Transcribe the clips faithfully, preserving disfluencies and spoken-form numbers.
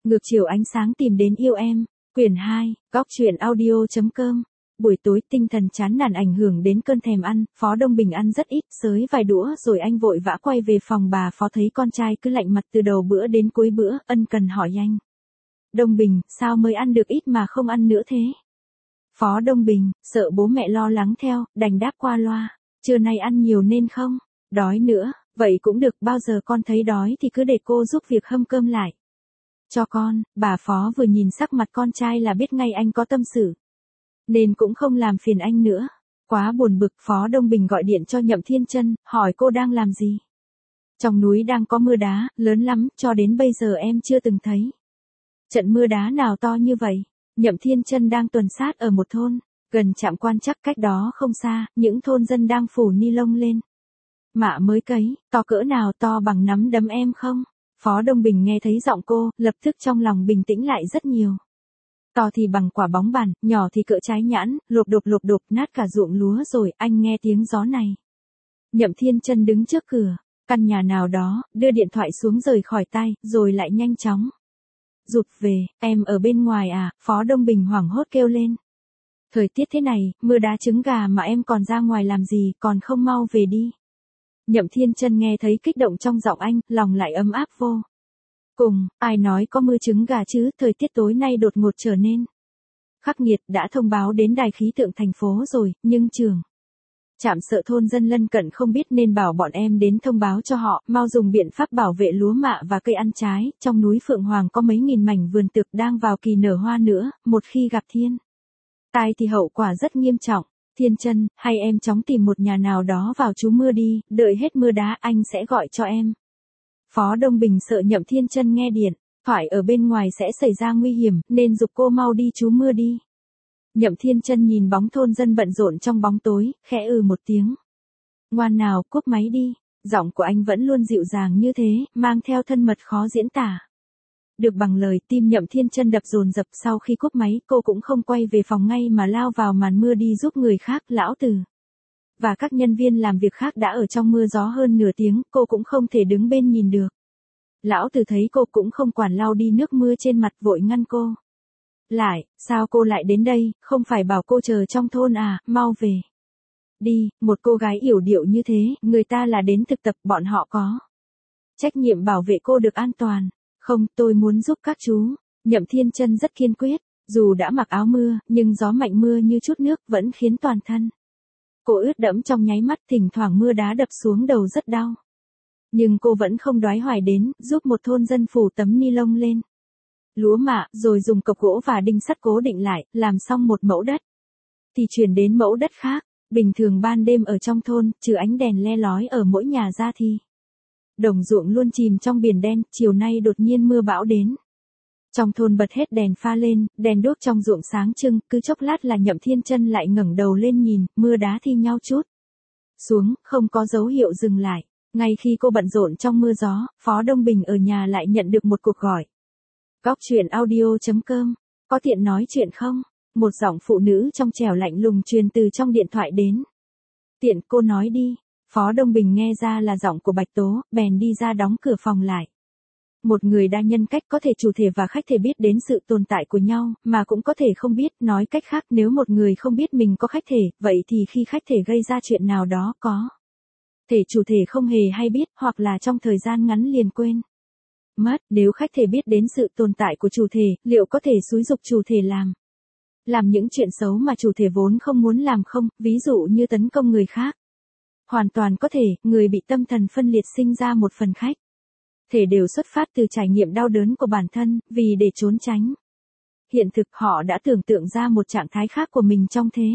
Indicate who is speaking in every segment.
Speaker 1: Ngược chiều ánh sáng tìm đến yêu em, quyển hai, góc truyện audio.com. Buổi tối tinh thần chán nản ảnh hưởng đến cơn thèm ăn, Phó Đông Bình ăn rất ít, xới vài đũa rồi anh vội vã quay về phòng bà Phó thấy con trai cứ lạnh mặt từ đầu bữa đến cuối bữa, ân cần hỏi anh. Đông Bình, sao mới ăn được ít mà không ăn nữa thế? Phó Đông Bình, sợ bố mẹ lo lắng theo, đành đáp qua loa, trưa nay ăn nhiều nên không đói nữa, vậy cũng được, bao giờ con thấy đói thì cứ để cô giúp việc hâm cơm lại cho con. Bà Phó vừa nhìn sắc mặt con trai là biết ngay anh có tâm sự, nên cũng không làm phiền anh nữa. Quá buồn bực, Phó Đông Bình gọi điện cho Nhậm Thiên Chân, hỏi cô đang làm gì. Trong núi đang có mưa đá, lớn lắm, cho đến bây giờ em chưa từng thấy trận mưa đá nào to như vậy. Nhậm Thiên Chân đang tuần sát ở một thôn, gần trạm quan trắc cách đó không xa, những thôn dân đang phủ ni lông lên. Mạ mới cấy, to cỡ nào, to bằng nắm đấm em không? Phó Đông Bình nghe thấy giọng cô, lập tức trong lòng bình tĩnh lại rất nhiều. To thì bằng quả bóng bàn, nhỏ thì cỡ trái nhãn, lộp đột lộp đột nát cả ruộng lúa rồi. Anh nghe tiếng gió này. Nhậm Thiên Chân đứng trước cửa căn nhà nào đó, đưa điện thoại xuống rời khỏi tay, rồi lại nhanh chóng rụt về. Em ở bên ngoài à? Phó Đông Bình hoảng hốt kêu lên. Thời tiết thế này, mưa đá trứng gà mà em còn ra ngoài làm gì, còn không mau về đi. Nhậm Thiên Chân nghe thấy kích động trong giọng anh, lòng lại ấm áp vô cùng. Ai nói có mưa trứng gà chứ, thời tiết tối nay đột ngột trở nên khắc nghiệt, đã thông báo đến đài khí tượng thành phố rồi, nhưng trường trạm sợ thôn dân lân cận không biết nên bảo bọn em đến thông báo cho họ, mau dùng biện pháp bảo vệ lúa mạ và cây ăn trái. Trong núi Phượng Hoàng có mấy nghìn mảnh vườn tược đang vào kỳ nở hoa nữa, một khi gặp thiên tai thì hậu quả rất nghiêm trọng. Thiên Chân, hay em chóng tìm một nhà nào đó vào trú mưa đi, đợi hết mưa đá anh sẽ gọi cho em. Phó Đông Bình sợ Nhậm Thiên Chân nghe điện thoại ở bên ngoài sẽ xảy ra nguy hiểm, nên giục cô mau đi trú mưa đi. Nhậm Thiên Chân nhìn bóng thôn dân bận rộn trong bóng tối, khẽ ừ một tiếng. Ngoan nào, cúp máy đi. Giọng của anh vẫn luôn dịu dàng như thế, mang theo thân mật khó diễn tả được bằng lời. Tim Nhậm Thiên Chân đập dồn dập. Sau khi cúp máy, cô cũng không quay về phòng ngay mà lao vào màn mưa đi giúp người khác. Lão Từ và các nhân viên làm việc khác đã ở trong mưa gió hơn nửa tiếng, cô cũng không thể đứng bên nhìn được. Lão Từ thấy cô cũng không quản, lau đi nước mưa trên mặt, vội ngăn cô lại. Sao cô lại đến đây, không phải bảo cô chờ trong thôn à, mau về đi. Một cô gái yểu điệu như thế, người ta là đến thực tập, bọn họ có trách nhiệm bảo vệ cô được an toàn. Không, tôi muốn giúp các chú. Nhậm Thiên Chân rất kiên quyết, dù đã mặc áo mưa, nhưng gió mạnh mưa như chút nước vẫn khiến toàn thân cô ướt đẫm trong nháy mắt, thỉnh thoảng mưa đá đập xuống đầu rất đau. Nhưng cô vẫn không đoái hoài đến, giúp một thôn dân phủ tấm ni lông lên lúa mạ, rồi dùng cọc gỗ và đinh sắt cố định lại, làm xong một mẫu đất thì chuyển đến mẫu đất khác. Bình thường ban đêm ở trong thôn, trừ ánh đèn le lói ở mỗi nhà ra thì đồng ruộng luôn chìm trong biển đen. Chiều nay đột nhiên mưa bão đến, trong thôn bật hết đèn pha lên, đèn đuốc trong ruộng sáng trưng. Cứ chốc lát là Nhậm Thiên Chân lại ngẩng đầu lên nhìn, mưa đá thi nhau chút xuống, không có dấu hiệu dừng lại. Ngay khi cô bận rộn trong mưa gió, Phó Đông Bình ở nhà lại nhận được một cuộc gọi. Góc truyện audio.com, có tiện nói chuyện không? Một giọng phụ nữ trong trẻo lạnh lùng truyền từ trong điện thoại đến. Tiện, cô nói đi. Phó Đông Bình nghe ra là giọng của Bạch Tố, bèn đi ra đóng cửa phòng lại. Một người đa nhân cách có thể chủ thể và khách thể biết đến sự tồn tại của nhau, mà cũng có thể không biết. Nói cách khác, nếu một người không biết mình có khách thể, vậy thì khi khách thể gây ra chuyện nào đó có thể chủ thể không hề hay biết, hoặc là trong thời gian ngắn liền quên mất. Nếu khách thể biết đến sự tồn tại của chủ thể, liệu có thể xúi giục chủ thể làm làm những chuyện xấu mà chủ thể vốn không muốn làm không? Ví dụ như tấn công người khác. Hoàn toàn có thể, người bị tâm thần phân liệt sinh ra một phần khách thể đều xuất phát từ trải nghiệm đau đớn của bản thân, vì để trốn tránh hiện thực, họ đã tưởng tượng ra một trạng thái khác của mình trong thế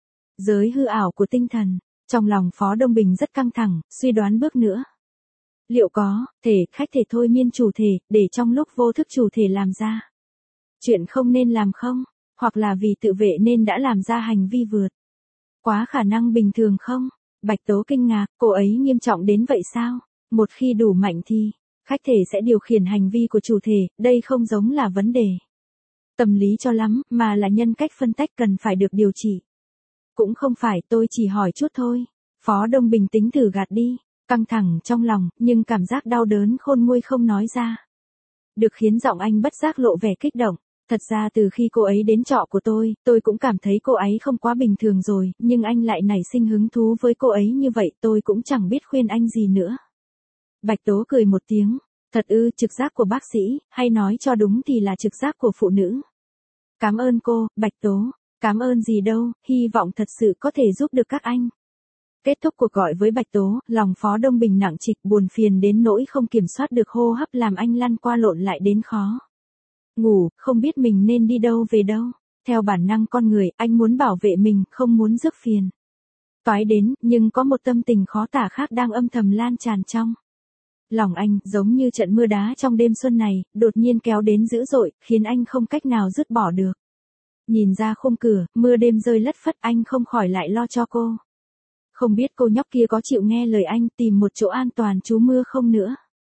Speaker 1: giới hư ảo của tinh thần. Trong lòng Phó Đông Bình rất căng thẳng, suy đoán bước nữa. Liệu có thể khách thể thôi miên chủ thể, để trong lúc vô thức chủ thể làm ra chuyện không nên làm không? Hoặc là vì tự vệ nên đã làm ra hành vi vượt quá khả năng bình thường không? Bạch Tố kinh ngạc, cô ấy nghiêm trọng đến vậy sao? Một khi đủ mạnh thì khách thể sẽ điều khiển hành vi của chủ thể. Đây không giống là vấn đề tâm lý cho lắm, mà là nhân cách phân tách cần phải được điều trị. Cũng không phải, tôi chỉ hỏi chút thôi. Phó Đông Bình tính thử gạt đi căng thẳng trong lòng, nhưng cảm giác đau đớn khôn nguôi không nói ra Được khiến giọng anh bất giác lộ vẻ kích động. Thật ra từ khi cô ấy đến trọ của tôi, tôi cũng cảm thấy cô ấy không quá bình thường rồi, nhưng anh lại nảy sinh hứng thú với cô ấy như vậy, tôi cũng chẳng biết khuyên anh gì nữa. Bạch Tố cười một tiếng. Thật ư, trực giác của bác sĩ, hay nói cho đúng thì là trực giác của phụ nữ. Cảm ơn cô, Bạch Tố. Cảm ơn gì đâu, hy vọng thật sự có thể giúp được các anh. Kết thúc cuộc gọi với Bạch Tố, lòng Phó Đông Bình nặng trịch, buồn phiền đến nỗi không kiểm soát được hô hấp làm anh lăn qua lộn lại đến khó ngủ, không biết mình nên đi đâu về đâu. Theo bản năng con người, anh muốn bảo vệ mình, không muốn rước phiền toái đến, nhưng có một tâm tình khó tả khác đang âm thầm lan tràn trong lòng anh, giống như trận mưa đá trong đêm xuân này, đột nhiên kéo đến dữ dội, khiến anh không cách nào dứt bỏ được. Nhìn ra khung cửa, mưa đêm rơi lất phất, anh không khỏi lại lo cho cô. Không biết cô nhóc kia có chịu nghe lời anh tìm một chỗ an toàn trú mưa không nữa.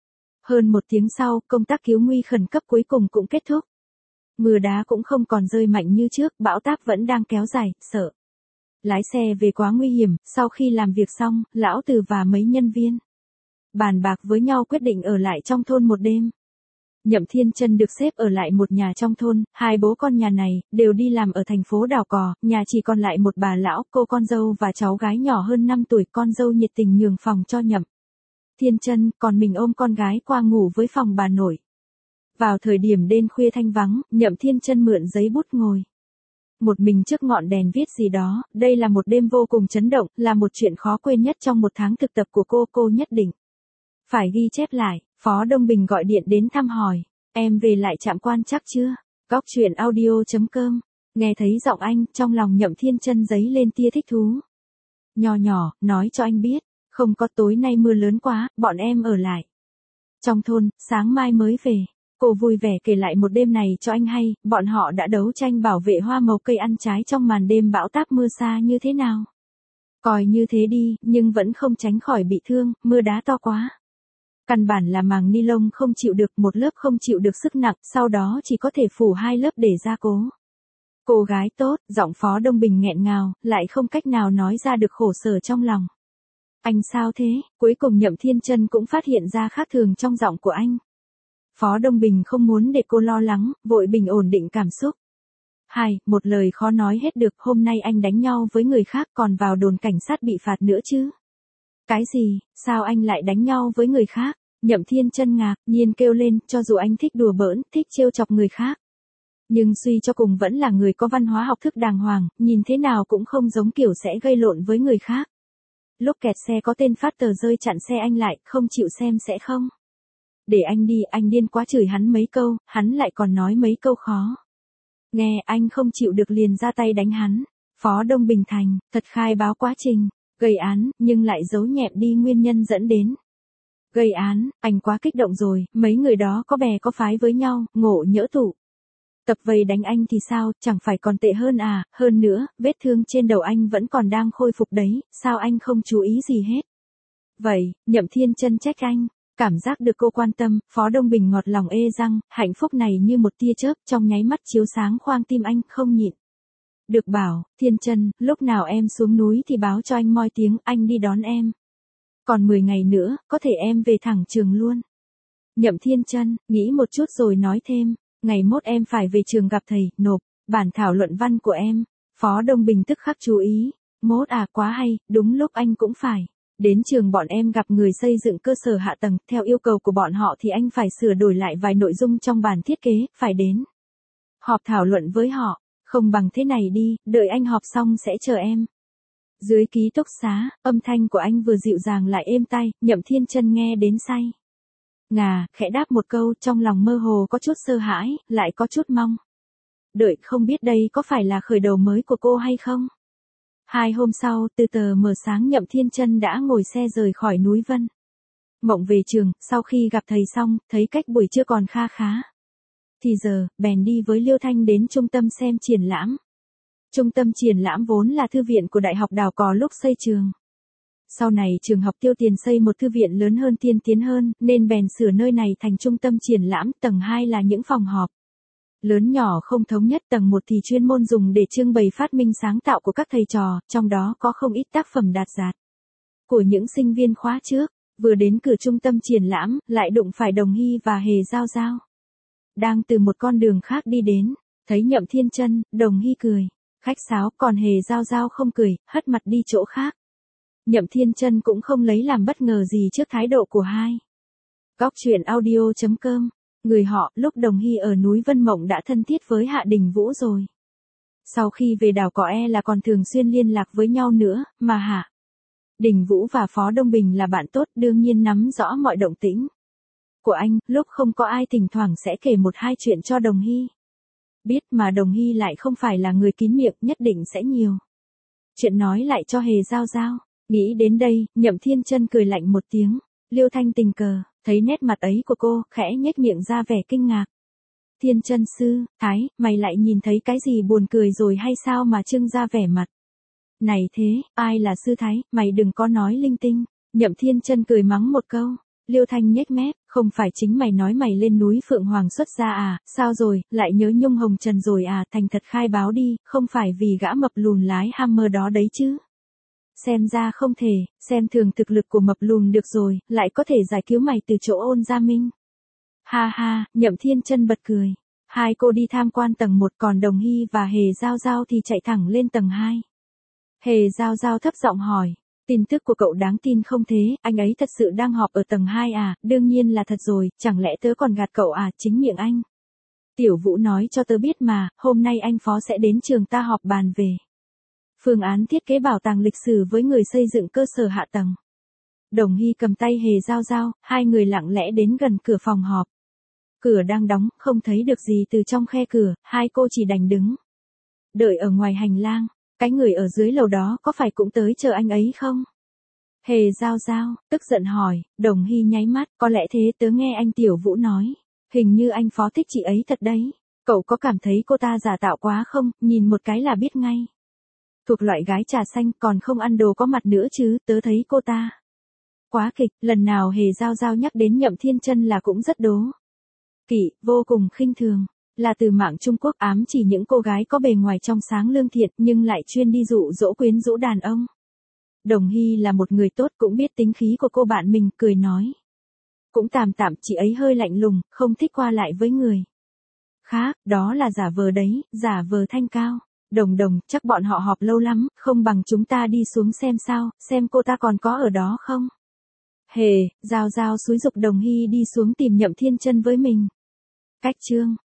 Speaker 1: Hơn một tiếng sau, công tác cứu nguy khẩn cấp cuối cùng cũng kết thúc. Mưa đá cũng không còn rơi mạnh như trước, bão táp vẫn đang kéo dài, sợ lái xe về quá nguy hiểm. Sau khi làm việc xong, lão Từ và mấy nhân viên bàn bạc với nhau quyết định ở lại trong thôn một đêm. Nhậm Thiên Chân được xếp ở lại một nhà trong thôn, hai bố con nhà này đều đi làm ở thành phố Đào Cò, nhà chỉ còn lại một bà lão, cô con dâu và cháu gái nhỏ hơn năm tuổi, con dâu nhiệt tình nhường phòng cho Nhậm Thiên Chân, còn mình ôm con gái qua ngủ với phòng bà nội. Vào thời điểm đêm khuya thanh vắng, Nhậm Thiên Chân mượn giấy bút ngồi một mình trước ngọn đèn viết gì đó, đây là một đêm vô cùng chấn động, là một chuyện khó quên nhất trong một tháng thực tập của cô, cô nhất định phải ghi chép lại. Phó Đông Bình gọi điện đến thăm hỏi, em về lại trạm quan chắc chưa? Góc truyện audio chấm com. Nghe thấy giọng anh, trong lòng Nhậm Thiên Chân dấy lên tia thích thú. Nhỏ nhỏ, nói cho anh biết, không có, tối nay mưa lớn quá, bọn em ở lại trong thôn, sáng mai mới về. Cô vui vẻ kể lại một đêm này cho anh hay, bọn họ đã đấu tranh bảo vệ hoa màu cây ăn trái trong màn đêm bão táp mưa xa như thế nào. Coi như thế đi, nhưng vẫn không tránh khỏi bị thương, mưa đá to quá. Căn bản là màng ni lông không chịu được, một lớp không chịu được sức nặng, sau đó chỉ có thể phủ hai lớp để gia cố. Cô gái tốt, giọng Phó Đông Bình nghẹn ngào, lại không cách nào nói ra được khổ sở trong lòng. Anh sao thế? Cuối cùng Nhậm Thiên Chân cũng phát hiện ra khác thường trong giọng của anh. Phó Đông Bình không muốn để cô lo lắng, vội bình ổn định cảm xúc. Hai, một lời khó nói hết được, hôm nay anh đánh nhau với người khác còn vào đồn cảnh sát bị phạt nữa chứ. Cái gì, sao anh lại đánh nhau với người khác? Nhậm Thiên Chân ngạc nhiên kêu lên, cho dù anh thích đùa bỡn, thích trêu chọc người khác. Nhưng suy cho cùng vẫn là người có văn hóa học thức đàng hoàng, nhìn thế nào cũng không giống kiểu sẽ gây lộn với người khác. Lúc kẹt xe có tên phát tờ rơi chặn xe anh lại, không chịu xem sẽ không. Để anh đi, anh điên quá, chửi hắn mấy câu, hắn lại còn nói mấy câu khó nghe, anh không chịu được liền ra tay đánh hắn. Phó Đông Bình thành thật khai báo quá trình gây án, nhưng lại giấu nhẹm đi nguyên nhân dẫn đến gây án. Anh quá kích động rồi, mấy người đó có bè có phái với nhau, ngộ nhỡ tụ tập vây đánh anh thì sao, chẳng phải còn tệ hơn à, hơn nữa, vết thương trên đầu anh vẫn còn đang khôi phục đấy, sao anh không chú ý gì hết. Vậy, Nhậm Thiên Chân trách anh. Cảm giác được cô quan tâm, Phó Đông Bình ngọt lòng ê răng, hạnh phúc này như một tia chớp trong nháy mắt chiếu sáng khoang tim anh, không nhịn được bảo, Thiên Chân, lúc nào em xuống núi thì báo cho anh moi tiếng, anh đi đón em. Còn mười ngày nữa, có thể em về thẳng trường luôn. Nhậm Thiên Chân, nghĩ một chút rồi nói thêm, ngày mốt em phải về trường gặp thầy, nộp bản thảo luận văn của em. Phó Đông Bình tức khắc chú ý, mốt à, quá hay, đúng lúc anh cũng phải đến trường, bọn em gặp người xây dựng cơ sở hạ tầng, theo yêu cầu của bọn họ thì anh phải sửa đổi lại vài nội dung trong bản thiết kế, phải đến họp thảo luận với họ. Không bằng thế này đi, đợi anh họp xong sẽ chờ em. Dưới ký túc xá, âm thanh của anh vừa dịu dàng lại êm tai, Nhậm Thiên Chân nghe đến say ngà, khẽ đáp một câu, trong lòng mơ hồ có chút sợ hãi, lại có chút mong đợi, không biết đây có phải là khởi đầu mới của cô hay không. Hai hôm sau, từ tờ mờ sáng Nhậm Thiên Chân đã ngồi xe rời khỏi núi Vân Mộng về trường. Sau khi gặp thầy xong, thấy cách buổi trưa còn kha khá thì giờ, bèn đi với Liêu Thanh đến trung tâm xem triển lãm. Trung tâm triển lãm vốn là thư viện của Đại học Đào Cò lúc xây trường. Sau này trường học tiêu tiền xây một thư viện lớn hơn, tiên tiến hơn, nên bèn sửa nơi này thành trung tâm triển lãm. Tầng hai là những phòng họp lớn nhỏ không thống nhất, tầng một thì chuyên môn dùng để trưng bày phát minh sáng tạo của các thầy trò, trong đó có không ít tác phẩm đạt giải của những sinh viên khóa trước. Vừa đến cửa trung tâm triển lãm, lại đụng phải Đồng Hy và Hề Giao Giao. đang từ một con đường khác đi đến, thấy Nhậm Thiên Chân, Đồng Hy cười, khách sáo, còn Hề Giao Giao không cười, hất mặt đi chỗ khác. Nhậm Thiên Chân cũng không lấy làm bất ngờ gì trước thái độ của hai. Góc truyện audio chấm com, người họ, lúc Đồng Hy ở núi Vân Mộng đã thân thiết với Hạ Đình Vũ rồi. Sau khi về đảo Cỏ E là còn thường xuyên liên lạc với nhau nữa, mà Hạ Đình Vũ và Phó Đông Bình là bạn tốt, đương nhiên nắm rõ mọi động tĩnh của anh, lúc không có ai thỉnh thoảng sẽ kể một hai chuyện cho Đồng Hy biết, mà Đồng Hy lại không phải là người kín miệng, nhất định sẽ nhiều chuyện nói lại cho Hề Giao Giao. Nghĩ đến đây, Nhậm Thiên Chân cười lạnh một tiếng. Liêu Thanh tình cờ thấy nét mặt ấy của cô, khẽ nhếch miệng ra vẻ kinh ngạc. Thiên Chân sư, Thái, mày lại nhìn thấy cái gì buồn cười rồi hay sao mà trưng ra vẻ mặt này thế? Ai là sư Thái, mày đừng có nói linh tinh. Nhậm Thiên Chân cười mắng một câu. Liêu Thanh nhếch mép, không phải chính mày nói mày lên núi Phượng Hoàng xuất gia à, sao rồi, lại nhớ Nhung Hồng Trần rồi à, thành thật khai báo đi, không phải vì gã mập lùn lái Hammer đó đấy chứ. Xem ra không thể, xem thường thực lực của mập lùn được rồi, lại có thể giải cứu mày từ chỗ Ôn Gia Minh. Ha ha, Nhậm Thiên Chân bật cười. Hai cô đi tham quan tầng một, còn Đồng Hy và Hề Giao Giao thì chạy thẳng lên tầng hai. Hề Giao Giao thấp giọng hỏi. Tin tức của cậu đáng tin không thế, anh ấy thật sự đang họp ở tầng hai à, đương nhiên là thật rồi, chẳng lẽ tớ còn gạt cậu à, chính miệng anh. Tiểu Vũ nói cho tớ biết mà, hôm nay anh Phó sẽ đến trường ta họp bàn về phương án thiết kế bảo tàng lịch sử với người xây dựng cơ sở hạ tầng. Đồng Hy cầm tay Hề Giao Giao, hai người lặng lẽ đến gần cửa phòng họp. Cửa đang đóng, không thấy được gì từ trong khe cửa, hai cô chỉ đành đứng đợi ở ngoài hành lang. Cái người ở dưới lầu đó có phải cũng tới chờ anh ấy không? Hề Giao Giao tức giận hỏi. Đồng Hy nháy mắt, có lẽ thế, tớ nghe anh Tiểu Vũ nói, hình như anh Phó thích chị ấy thật đấy. Cậu có cảm thấy cô ta giả tạo quá không, nhìn một cái là biết ngay. Thuộc loại gái trà xanh, còn không ăn đồ có mặt nữa chứ, tớ thấy cô ta quá kịch. Lần nào Hề Giao Giao nhắc đến Nhậm Thiên Chân là cũng rất đố kỵ, vô cùng khinh thường. Là từ mạng Trung Quốc, ám chỉ những cô gái có bề ngoài trong sáng lương thiện nhưng lại chuyên đi dụ dỗ quyến rũ đàn ông. Đồng Hy là một người tốt, cũng biết tính khí của cô bạn mình, cười nói. Cũng tạm tạm, chị ấy hơi lạnh lùng, không thích qua lại với người khác, đó là giả vờ đấy, giả vờ thanh cao. Đồng Đồng, chắc bọn họ họp lâu lắm, không bằng chúng ta đi xuống xem sao, xem cô ta còn có ở đó không. Hề Giao Giao xúi giục Đồng Hy đi xuống tìm Nhậm Thiên Chân với mình. Cách chương